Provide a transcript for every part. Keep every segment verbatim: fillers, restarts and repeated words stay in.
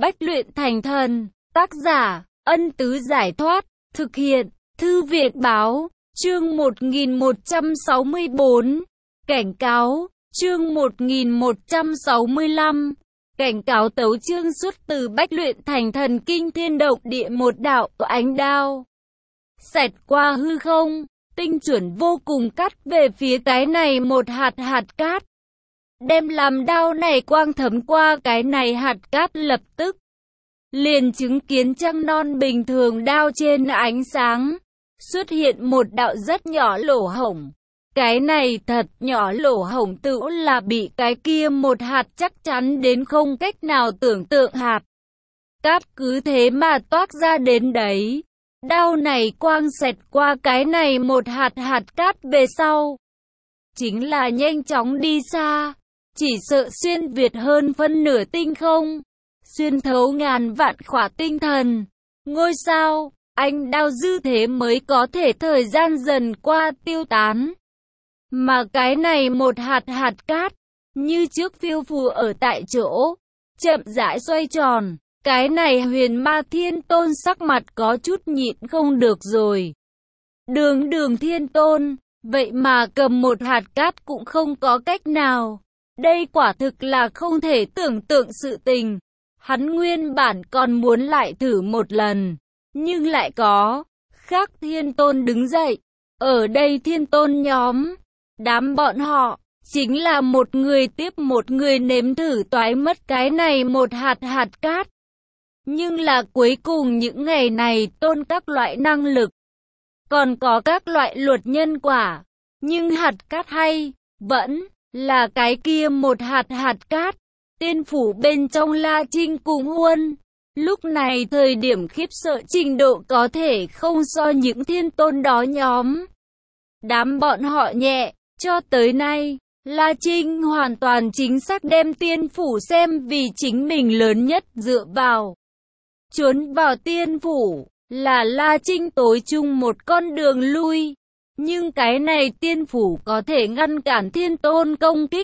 Bách luyện thành thần, tác giả, Ân Tứ Giải Thoát, thực hiện, Thư viện Báo, chương một nghìn một trăm sáu mươi bốn, cảnh cáo, chương một nghìn một trăm sáu mươi lăm, cảnh cáo tấu chương xuất từ Bách luyện thành thần kinh thiên động địa một đạo ánh đao. Xẹt qua hư không, tinh chuẩn vô cùng cắt về phía cái này một hạt hạt cát. Đem làm đao này quang thấm qua cái này hạt cát lập tức. Liền chứng kiến trăng non bình thường đao trên ánh sáng. Xuất hiện một đạo rất nhỏ lỗ hổng. Cái này thật nhỏ lỗ hổng tự là bị cái kia một hạt chắc chắn đến không cách nào tưởng tượng hạt. Cát cứ thế mà toát ra đến đấy. Đao này quang xẹt qua cái này một hạt hạt cát về sau. Chính là nhanh chóng đi xa. Chỉ sợ xuyên việt hơn phân nửa tinh không. Xuyên thấu ngàn vạn khỏa tinh thần. Ngôi sao, anh đao dư thế mới có thể thời gian dần qua tiêu tán. Mà cái này một hạt hạt cát, như trước phiêu phù ở tại chỗ, chậm rãi xoay tròn. Cái này huyền ma thiên tôn sắc mặt có chút nhịn không được rồi. Đường đường thiên tôn, vậy mà cầm một hạt cát cũng không có cách nào. Đây quả thực là không thể tưởng tượng sự tình. Hắn nguyên bản còn muốn lại thử một lần, nhưng lại có khác thiên tôn đứng dậy. Ở đây thiên tôn nhóm, đám bọn họ, chính là một người tiếp một người nếm thử toái mất cái này một hạt hạt cát. Nhưng là cuối cùng những ngày này tôn các loại năng lực, còn có các loại luật nhân quả. Nhưng hạt cát hay, vẫn là cái kia một hạt hạt cát. Tiên phủ bên trong La Trinh cùng Huân. Lúc này thời điểm khiếp sợ trình độ có thể không so những thiên tôn đó nhóm. Đám bọn họ nhẹ, cho tới nay, La Trinh hoàn toàn chính xác đem tiên phủ xem vì chính mình lớn nhất dựa vào. Trốn vào tiên phủ, là La Trinh tối chung một con đường lui. Nhưng cái này tiên phủ có thể ngăn cản thiên tôn công kích.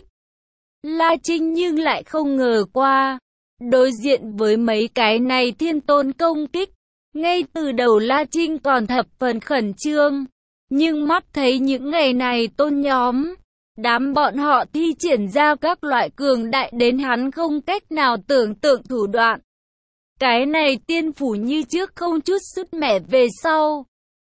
La Trinh nhưng lại không ngờ qua. Đối diện với mấy cái này thiên tôn công kích. Ngay từ đầu La Trinh còn thập phần khẩn trương. Nhưng mắt thấy những ngày này tôn nhóm. Đám bọn họ thi triển ra các loại cường đại đến hắn không cách nào tưởng tượng thủ đoạn. Cái này tiên phủ như trước không chút sức mẻ về sau.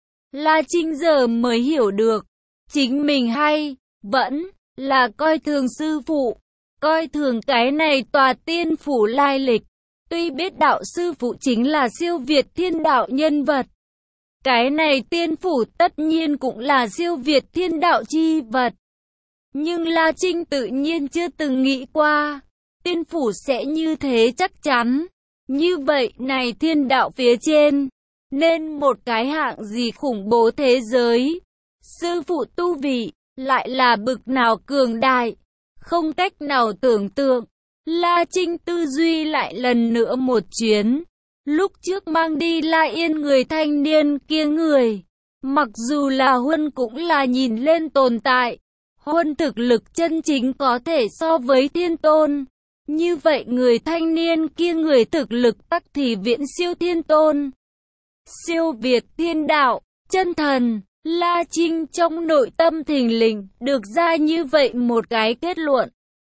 La Trinh giờ mới hiểu được. Chính mình hay, vẫn là coi thường sư phụ. Coi thường cái này tòa tiên phủ lai lịch. Tuy biết đạo sư phụ chính là siêu việt thiên đạo nhân vật. Cái này tiên phủ tất nhiên cũng là siêu việt thiên đạo chi vật. Nhưng La Trinh tự nhiên chưa từng nghĩ qua. Tiên phủ sẽ như thế chắc chắn. Như vậy này thiên đạo phía trên. Nên một cái hạng gì khủng bố thế giới. Sư phụ tu vị lại là bực nào cường đại. Không cách nào tưởng tượng. La Trinh tư duy lại lần nữa một chuyến. Lúc trước mang đi La Yên người thanh niên kia người. Mặc dù là Huân cũng là nhìn lên tồn tại. Huân thực lực chân chính có thể so với thiên tôn. Như vậy người thanh niên kia người thực lực tắc thì viễn siêu thiên tôn. Siêu việt thiên đạo, chân thần. La Trinh trong nội tâm thình lình được ra như vậy một cái kết luận.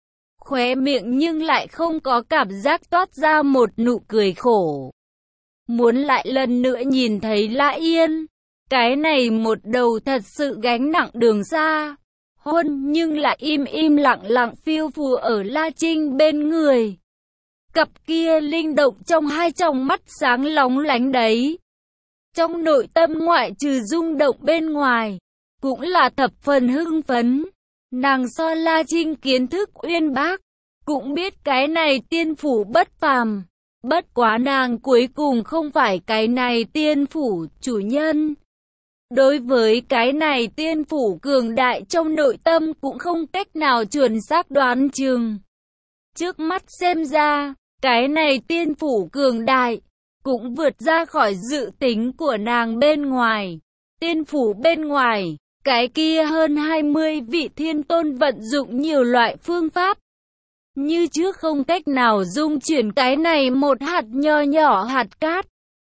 Khóe miệng nhưng lại không có cảm giác toát ra một nụ cười khổ. Muốn lại lần nữa nhìn thấy La Yên. Cái này một đầu thật sự gánh nặng đường xa. Huân nhưng lại im im lặng lặng phiêu phù ở La Trinh bên người. Cặp kia linh động trong hai tròng mắt sáng lóng lánh đấy. Trong nội tâm ngoại trừ rung động bên ngoài, cũng là thập phần hưng phấn. Nàng so La Trinh kiến thức uyên bác, cũng biết cái này tiên phủ bất phàm. Bất quá nàng cuối cùng không phải cái này tiên phủ chủ nhân. Đối với cái này tiên phủ cường đại trong nội tâm cũng không cách nào chuẩn xác đoán chừng. Trước mắt xem ra, cái này tiên phủ cường đại cũng vượt ra khỏi dự tính của nàng bên ngoài. Tiên phủ bên ngoài, cái kia hơn hai mươi vị thiên tôn vận dụng nhiều loại phương pháp. như trước không cách nào dung chuyển cái này một hạt nho nhỏ hạt cát.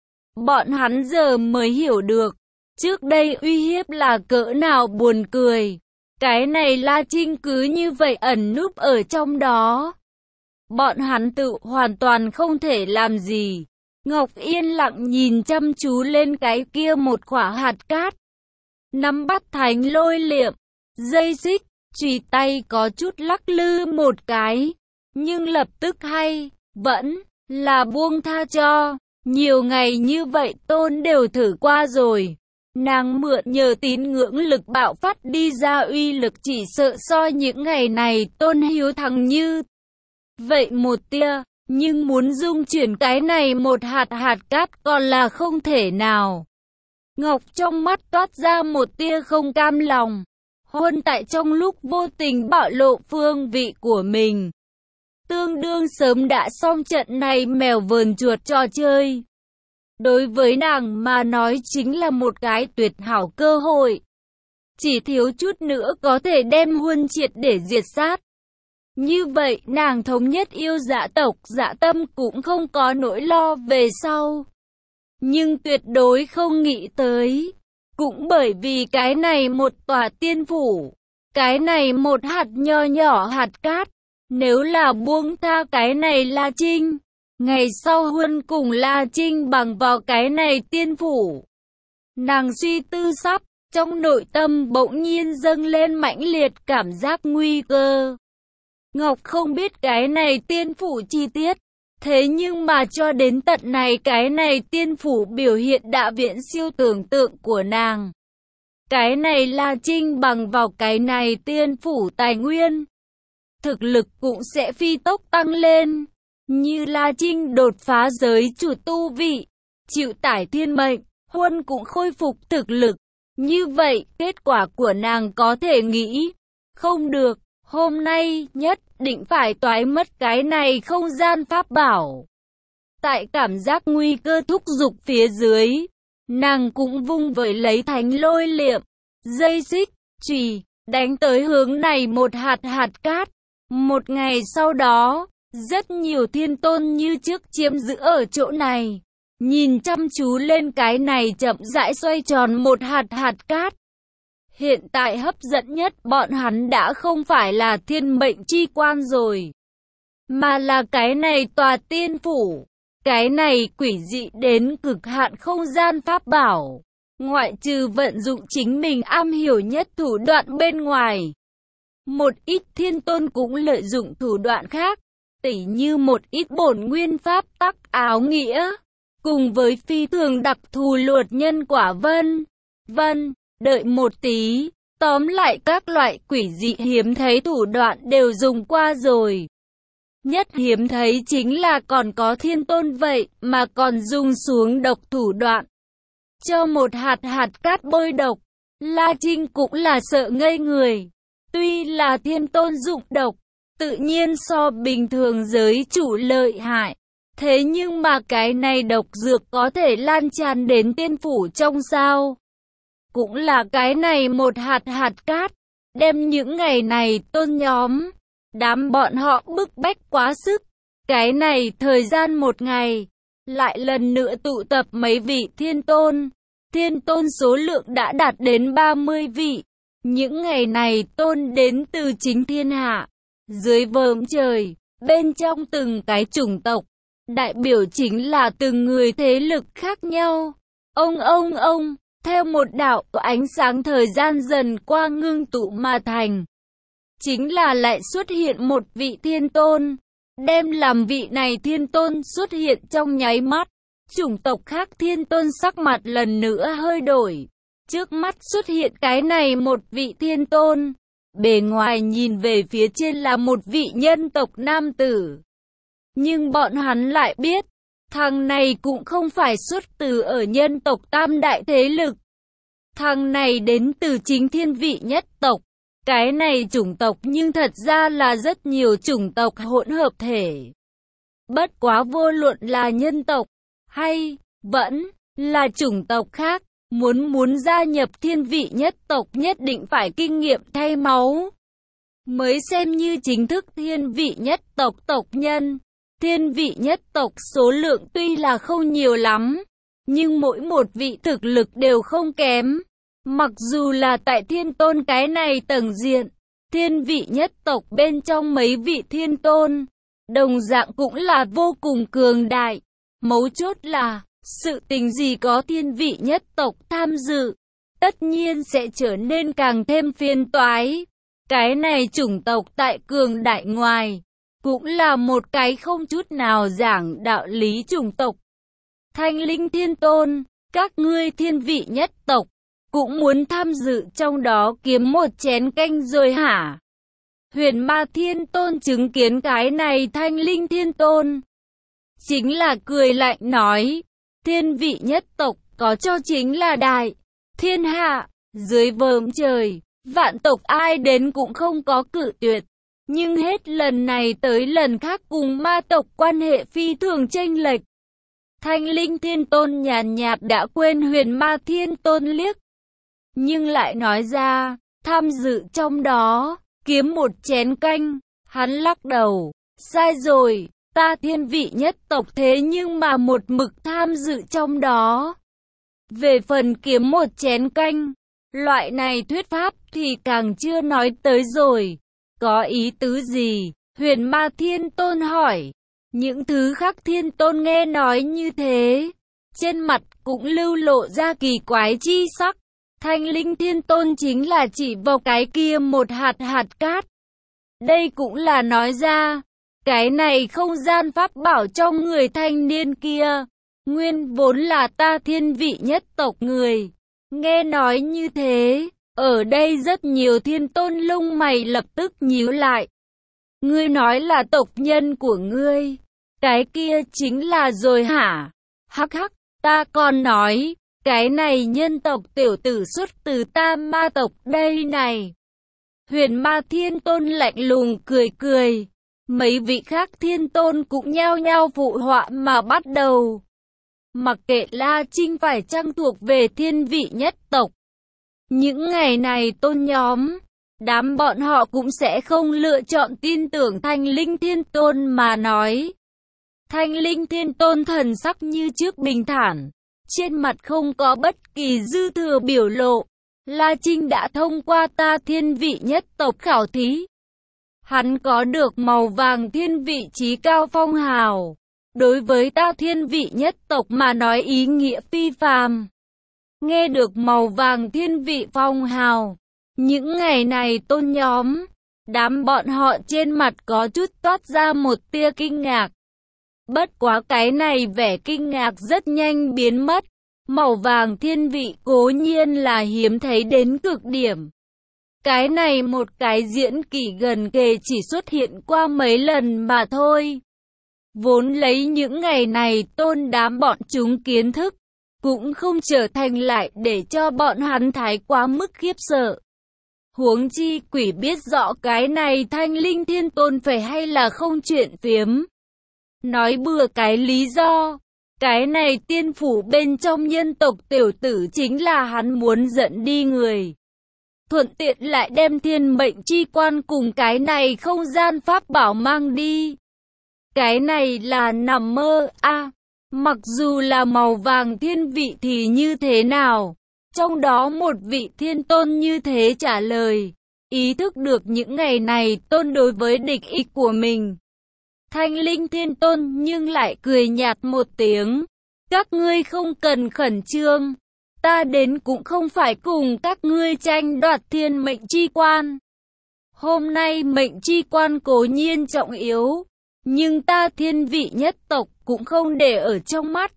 Bọn hắn giờ mới hiểu được, trước đây uy hiếp là cỡ nào buồn cười. Cái này La Trinh cứ như vậy ẩn núp ở trong đó. Bọn hắn tự hoàn toàn không thể làm gì. Ngọc yên lặng nhìn chăm chú lên cái kia một quả hạt cát. Nắm bắt thánh lôi liệm, dây xích, chùy tay có chút lắc lư một cái. Nhưng lập tức hay, vẫn là buông tha cho. Nhiều ngày như vậy Tôn đều thử qua rồi. Nàng mượn nhờ tín ngưỡng lực bạo phát đi ra uy lực chỉ sợ so những ngày này Tôn hiếu thắng như vậy một tia. Nhưng muốn dung chuyển cái này một hạt hạt cát còn là không thể nào. Ngọc trong mắt toát ra một tia không cam lòng. Huân tại trong lúc vô tình bạo lộ phương vị của mình. Tương đương sớm đã xong trận này mèo vờn chuột trò chơi. Đối với nàng mà nói chính là một cái tuyệt hảo cơ hội. Chỉ thiếu chút nữa có thể đem Huân triệt để diệt sát. Như vậy nàng thống nhất yêu dã tộc, dã tâm cũng không có nỗi lo về sau. Nhưng tuyệt đối không nghĩ tới. Cũng bởi vì cái này một tòa tiên phủ. Cái này một hạt nho nhỏ hạt cát. Nếu là buông tha cái này La Trinh. Ngày sau Huân cùng La Trinh bằng vào cái này tiên phủ. Nàng suy tư sắp. Trong nội tâm bỗng nhiên dâng lên mãnh liệt cảm giác nguy cơ. Ngọc không biết cái này tiên phủ chi tiết. Thế nhưng mà cho đến tận này cái này tiên phủ biểu hiện đã viễn siêu tưởng tượng của nàng. Cái này La Trinh bằng vào cái này tiên phủ tài nguyên. Thực lực cũng sẽ phi tốc tăng lên. Như La Trinh đột phá giới chủ tu vị. Chịu tải thiên mệnh. Huân cũng khôi phục thực lực. Như vậy kết quả của nàng có thể nghĩ. Không được. Hôm nay nhất định phải toái mất cái này không gian pháp bảo. Tại cảm giác nguy cơ thúc giục phía dưới, nàng cũng vung vẩy lấy thánh lôi liệm, dây xích, chùy, đánh tới hướng này một hạt hạt cát. Một ngày sau đó, rất nhiều thiên tôn như trước chiếm giữ ở chỗ này. Nhìn chăm chú lên cái này chậm rãi xoay tròn một hạt hạt cát. Hiện tại hấp dẫn nhất bọn hắn đã không phải là thiên mệnh chi quan rồi, mà là cái này tòa tiên phủ. Cái này quỷ dị đến cực hạn không gian pháp bảo. Ngoại trừ vận dụng chính mình am hiểu nhất thủ đoạn bên ngoài. Một ít thiên tôn cũng lợi dụng thủ đoạn khác, tỉ như một ít bổn nguyên pháp tắc áo nghĩa, cùng với phi thường đặc thù luật nhân quả vân vân. Đợi một tí, tóm lại các loại quỷ dị hiếm thấy thủ đoạn đều dùng qua rồi. Nhất hiếm thấy chính là còn có thiên tôn vậy mà còn dùng xuống độc thủ đoạn. Cho một hạt hạt cát bôi độc, La Trinh cũng là sợ ngây người. Tuy là thiên tôn dụng độc, tự nhiên so bình thường giới chủ lợi hại. Thế nhưng mà cái này độc dược có thể lan tràn đến tiên phủ trong sao? Cũng là cái này một hạt hạt cát, đem những ngày này tôn nhóm, đám bọn họ bức bách quá sức. Cái này thời gian một ngày, lại lần nữa tụ tập mấy vị thiên tôn. Thiên tôn số lượng đã đạt đến ba mươi vị. Những ngày này tôn đến từ chính thiên hạ, dưới vòm trời, bên trong từng cái chủng tộc. Đại biểu chính là từng người thế lực khác nhau. Ông ông ông. Theo một đạo ánh sáng thời gian dần qua ngưng tụ mà thành. Chính là lại xuất hiện một vị thiên tôn. Đem làm vị này thiên tôn xuất hiện trong nháy mắt. Chủng tộc khác thiên tôn sắc mặt lần nữa hơi đổi. Trước mắt xuất hiện cái này một vị thiên tôn. Bề ngoài nhìn về phía trên là một vị nhân tộc nam tử. Nhưng bọn hắn lại biết. Thằng này cũng không phải xuất từ ở nhân tộc tam đại thế lực. Thằng này đến từ chính thiên vị nhất tộc. Cái này chủng tộc nhưng thật ra là rất nhiều chủng tộc hỗn hợp thể. Bất quá vô luận là nhân tộc, hay vẫn là chủng tộc khác, muốn muốn gia nhập thiên vị nhất tộc nhất định phải kinh nghiệm thay máu. mới xem như chính thức thiên vị nhất tộc tộc nhân. Thiên vị nhất tộc số lượng tuy là không nhiều lắm, nhưng mỗi một vị thực lực đều không kém. Mặc dù là tại thiên tôn cái này tầng diện, thiên vị nhất tộc bên trong mấy vị thiên tôn, đồng dạng cũng là vô cùng cường đại. Mấu chốt là, sự tình gì có thiên vị nhất tộc tham dự, tất nhiên sẽ trở nên càng thêm phiền toái. Cái này chủng tộc tại cường đại ngoài, cũng là một cái không chút nào giảng đạo lý chủng tộc. Thanh Linh Thiên Tôn, các ngươi thiên vị nhất tộc, cũng muốn tham dự trong đó kiếm một chén canh rồi hả? Huyền Ma Thiên Tôn chứng kiến cái này Thanh Linh Thiên Tôn, chính là cười lạnh nói, thiên vị nhất tộc có cho chính là đại, thiên hạ, dưới vòm trời, vạn tộc ai đến cũng không có cự tuyệt. Nhưng hết lần này tới lần khác cùng ma tộc quan hệ phi thường chênh lệch. Thanh Linh Thiên Tôn nhàn nhạt đã quên Huyền Ma Thiên Tôn liếc, nhưng lại nói ra, tham dự trong đó, kiếm một chén canh. Hắn lắc đầu, sai rồi, ta thiên vị nhất tộc thế nhưng mà một mực tham dự trong đó. Về phần kiếm một chén canh, loại này thuyết pháp thì càng chưa nói tới rồi. Có ý tứ gì? Huyền Ma Thiên Tôn hỏi. Những thứ khác Thiên Tôn nghe nói như thế, trên mặt cũng lưu lộ ra kỳ quái chi sắc. Thanh Linh Thiên Tôn chính là chỉ vào cái kia một hạt hạt cát. Đây cũng là nói ra, cái này không gian pháp bảo trong người thanh niên kia, nguyên vốn là ta thiên vị nhất tộc người. Nghe nói như thế, ở đây rất nhiều Thiên Tôn lông mày lập tức nhíu lại. Ngươi nói là tộc nhân của ngươi, cái kia chính là rồi hả? Hắc hắc, ta còn nói, cái này nhân tộc tiểu tử xuất từ ta ma tộc đây này. Huyền Ma Thiên Tôn lạnh lùng cười cười, mấy vị khác Thiên Tôn cũng nhao nhao phụ họa mà bắt đầu. Mặc kệ La Trinh phải chăng thuộc về thiên vị nhất tộc, những ngày này tôn nhóm, đám bọn họ cũng sẽ không lựa chọn tin tưởng Thanh Linh Thiên Tôn mà nói. Thanh Linh Thiên Tôn thần sắc như trước bình thản, trên mặt không có bất kỳ dư thừa biểu lộ. La Trinh đã thông qua ta thiên vị nhất tộc khảo thí. Hắn có được màu vàng thiên vị trí cao phong hào. Đối với ta thiên vị nhất tộc mà nói ý nghĩa phi phàm. Nghe được màu vàng thiên vị phong hào, những ngày này tôn nhóm, đám bọn họ trên mặt có chút toát ra một tia kinh ngạc. Bất quá cái này vẻ kinh ngạc rất nhanh biến mất. Màu vàng thiên vị cố nhiên là hiếm thấy đến cực điểm. Cái này một cái diễn kỳ gần kề chỉ xuất hiện qua mấy lần mà thôi. Vốn lấy những ngày này tôn đám bọn chúng kiến thức, cũng không trở thành lại để cho bọn hắn thái quá mức khiếp sợ. Huống chi quỷ biết rõ cái này Thanh Linh Thiên Tôn phải hay là không chuyện phiếm. Nói bừa cái lý do, cái này tiên phủ bên trong nhân tộc tiểu tử chính là hắn muốn dẫn đi người. Thuận tiện lại đem thiên mệnh chi quan cùng cái này không gian pháp bảo mang đi. Cái này là nằm mơ a à, mặc dù là màu vàng thiên vị thì như thế nào? Trong đó một vị thiên tôn như thế trả lời, ý thức được những ngày này tôn đối với địch ý của mình. Thanh Linh Thiên Tôn nhưng lại cười nhạt một tiếng. Các ngươi không cần khẩn trương. Ta đến cũng không phải cùng các ngươi tranh đoạt thiên mệnh chi quan. Hôm nay mệnh chi quan cố nhiên trọng yếu, nhưng ta thiên vị nhất tộc cũng không để ở trong mắt.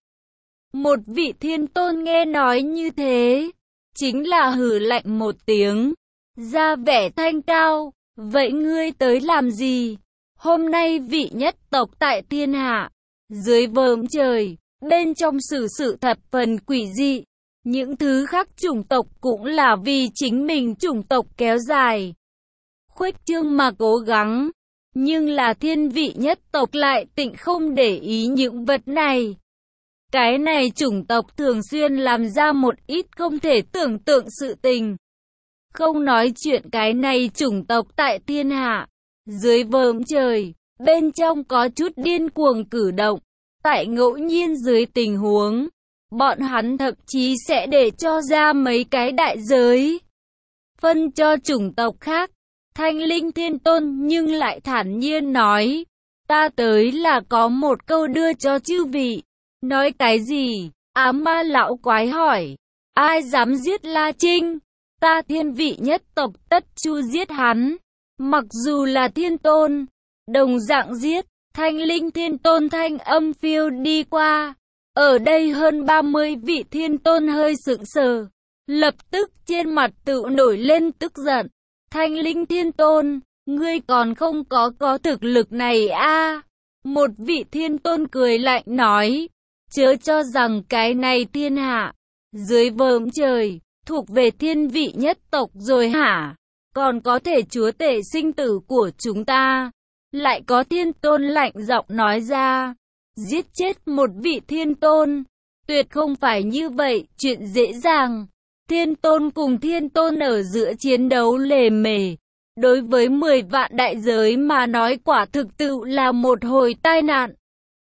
Một vị thiên tôn nghe nói như thế, chính là hừ lạnh một tiếng, ra vẻ thanh cao. Vậy ngươi tới làm gì? Hôm nay vị nhất tộc tại thiên hạ, dưới vòm trời, bên trong xử sự thập phần quỷ dị. Những thứ khác chủng tộc cũng là vì chính mình chủng tộc kéo dài, khuếch trương mà cố gắng. Nhưng là thiên vị nhất tộc lại tịnh không để ý những vật này. Cái này chủng tộc thường xuyên làm ra một ít không thể tưởng tượng sự tình. Không nói chuyện cái này chủng tộc tại thiên hạ, dưới vòm trời, bên trong có chút điên cuồng cử động. Tại ngẫu nhiên dưới tình huống, bọn hắn thậm chí sẽ để cho ra mấy cái đại giới, phân cho chủng tộc khác. Thanh Linh Thiên Tôn nhưng lại thản nhiên nói, ta tới là có một câu đưa cho chư vị. Nói cái gì? Ám ma lão quái hỏi, ai dám giết La Trinh? Ta thiên vị nhất tộc tất chu giết hắn. Mặc dù là thiên tôn, đồng dạng giết. Thanh Linh Thiên Tôn thanh âm phiêu đi qua. Ở đây hơn ba mươi vị thiên tôn hơi sững sờ, lập tức trên mặt tự nổi lên tức giận. Thanh Linh Thiên Tôn, ngươi còn không có có thực lực này a? À? Một vị thiên tôn cười lạnh nói, chớ cho rằng cái này thiên hạ, dưới vòm trời, thuộc về thiên vị nhất tộc rồi hả? Còn có thể chúa tể sinh tử của chúng ta. Lại có thiên tôn lạnh giọng nói ra, giết chết một vị thiên tôn, tuyệt không phải như vậy, chuyện dễ dàng. Thiên tôn cùng thiên tôn ở giữa chiến đấu lề mề, đối với mười vạn đại giới mà nói quả thực tự là một hồi tai nạn.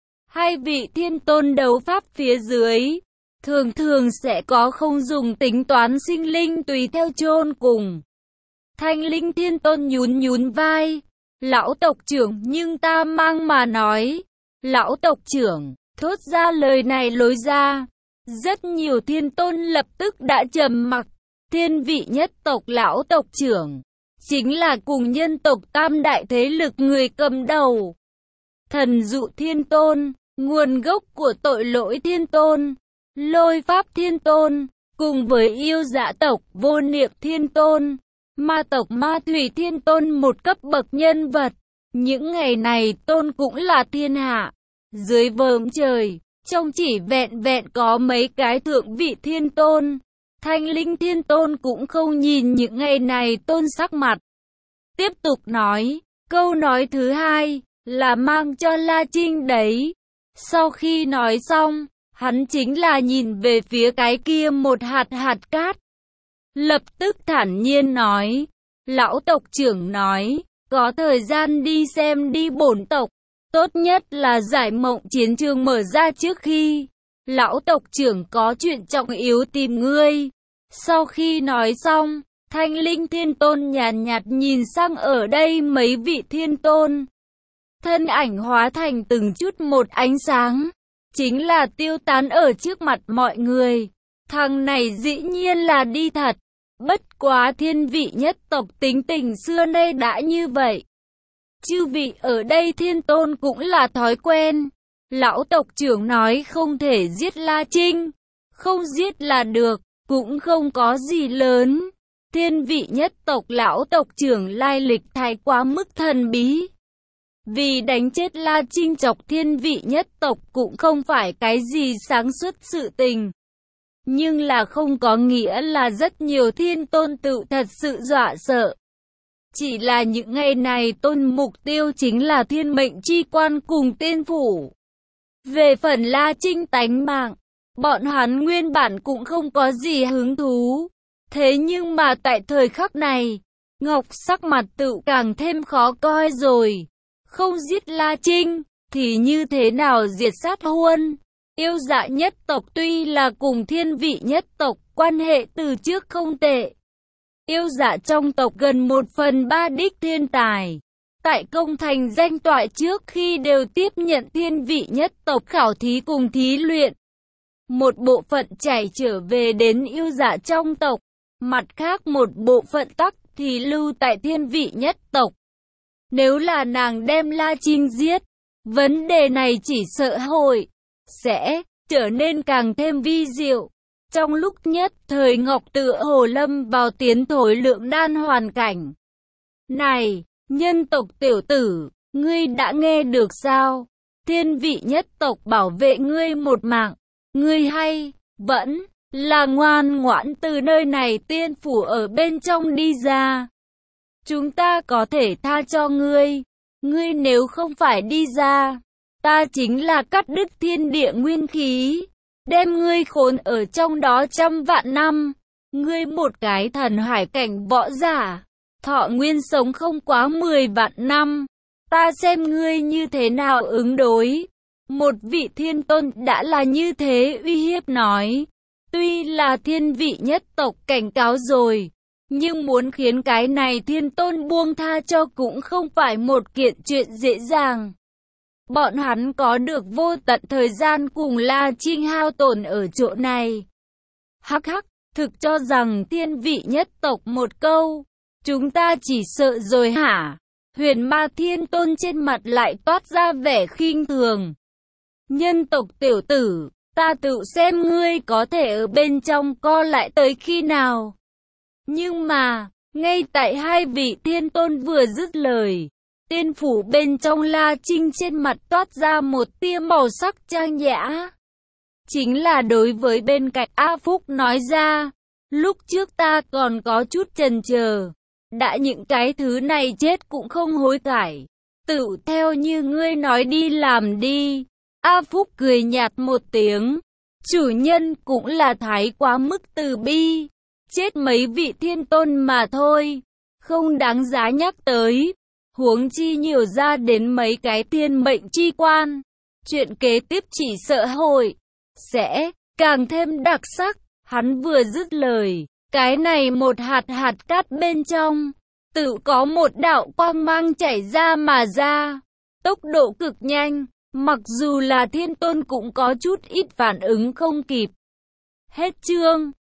Hai vị thiên tôn đấu pháp phía dưới, thường thường sẽ có không dùng tính toán sinh linh tùy theo chôn cùng. Thanh Linh Thiên Tôn nhún nhún vai, lão tộc trưởng, nhưng ta mang mà nói. Lão tộc trưởng, thốt ra lời này lối ra, rất nhiều thiên tôn lập tức đã trầm mặc. Thiên vị nhất tộc lão tộc trưởng, chính là cùng nhân tộc tam đại thế lực người cầm đầu. Thần dụ thiên tôn, nguồn gốc của tội lỗi thiên tôn, lôi pháp thiên tôn, cùng với yêu dã tộc vô niệm thiên tôn, ma tộc ma thủy thiên tôn một cấp bậc nhân vật. Những ngày này tôn cũng là thiên hạ, dưới vòm trời, trông chỉ vẹn vẹn có mấy cái thượng vị thiên tôn. Thanh Linh Thiên Tôn cũng không nhìn những ngày này tôn sắc mặt. Tiếp tục nói, câu nói thứ hai, là mang cho La Trinh đấy. Sau khi nói xong, hắn chính là nhìn về phía cái kia một hạt hạt cát. Lập tức thản nhiên nói, lão tộc trưởng nói, có thời gian đi xem đi bổn tộc. Tốt nhất là giải mộng chiến trường mở ra trước khi lão tộc trưởng có chuyện trọng yếu tìm ngươi. Sau khi nói xong, Thanh Linh Thiên Tôn nhàn nhạt, nhạt nhìn sang ở đây mấy vị thiên tôn. Thân ảnh hóa thành từng chút một ánh sáng, chính là tiêu tán ở trước mặt mọi người. Thằng này dĩ nhiên là đi thật, bất quá thiên vị nhất tộc tính tình xưa nay đã như vậy. Chư vị ở đây thiên tôn cũng là thói quen. Lão tộc trưởng nói không thể giết La Trinh, không giết là được, cũng không có gì lớn. Thiên vị nhất tộc lão tộc trưởng lai lịch thái quá mức thần bí. Vì đánh chết La Trinh chọc thiên vị nhất tộc cũng không phải cái gì sáng suốt sự tình. Nhưng là không có nghĩa là rất nhiều thiên tôn tự thật sự dọa sợ. Chỉ là những ngày này tôn mục tiêu chính là thiên mệnh chi quan cùng tiên phủ. Về phần La Trinh tánh mạng, bọn hắn nguyên bản cũng không có gì hứng thú. Thế nhưng mà tại thời khắc này, Ngọc sắc mặt tự càng thêm khó coi rồi. Không giết La Trinh, thì như thế nào diệt sát Huân? Yêu dạ nhất tộc tuy là cùng thiên vị nhất tộc, quan hệ từ trước không tệ. Yêu dạ trong tộc gần một phần ba đích thiên tài. Tại công thành danh toại trước khi đều tiếp nhận thiên vị nhất tộc khảo thí cùng thí luyện. Một bộ phận chảy trở về đến yêu dạ trong tộc, mặt khác một bộ phận tắc thì lưu tại thiên vị nhất tộc. Nếu là nàng đem La Trinh giết, vấn đề này chỉ sợ hội sẽ trở nên càng thêm vi diệu. Trong lúc nhất thời Ngọc tựa hồ lâm vào tiến thối lượng nan hoàn cảnh. Này, nhân tộc tiểu tử, ngươi đã nghe được sao? Thiên vị nhất tộc bảo vệ ngươi một mạng, ngươi hay vẫn là ngoan ngoãn từ nơi này tiên phủ ở bên trong đi ra. Chúng ta có thể tha cho ngươi, ngươi nếu không phải đi ra, ta chính là cắt đứt thiên địa nguyên khí, đem ngươi khốn ở trong đó trăm vạn năm. Ngươi một cái thần hải cảnh võ giả, thọ nguyên sống không quá mười vạn năm, ta xem ngươi như thế nào ứng đối. Một vị thiên tôn đã là như thế uy hiếp nói. Tuy là thiên vị nhất tộc cảnh cáo rồi, nhưng muốn khiến cái này thiên tôn buông tha cho cũng không phải một kiện chuyện dễ dàng. Bọn hắn có được vô tận thời gian cùng La Trinh hao tổn ở chỗ này. Hắc hắc, thực cho rằng thiên vị nhất tộc một câu, chúng ta chỉ sợ rồi hả? Huyền Ma Thiên Tôn trên mặt lại toát ra vẻ khinh thường. Nhân tộc tiểu tử, ta tự xem ngươi có thể ở bên trong co lại tới khi nào. Nhưng mà, ngay tại hai vị thiên tôn vừa dứt lời, tiên phủ bên trong La Trinh trên mặt toát ra một tia màu sắc trang nhã. Chính là đối với bên cạnh A Phúc nói ra, lúc trước ta còn có chút chần chờ, đã những cái thứ này chết cũng không hối cải, tự theo như ngươi nói đi làm đi. A Phúc cười nhạt một tiếng, chủ nhân cũng là thái quá mức từ bi, chết mấy vị thiên tôn mà thôi, không đáng giá nhắc tới, huống chi nhiều ra đến mấy cái thiên mệnh chi quan, chuyện kế tiếp chỉ sợ hội sẽ càng thêm đặc sắc. Hắn vừa dứt lời, cái này một hạt hạt cát bên trong, tự có một đạo quang mang chảy ra mà ra, tốc độ cực nhanh, mặc dù là thiên tôn cũng có chút ít phản ứng không kịp. Hết chương.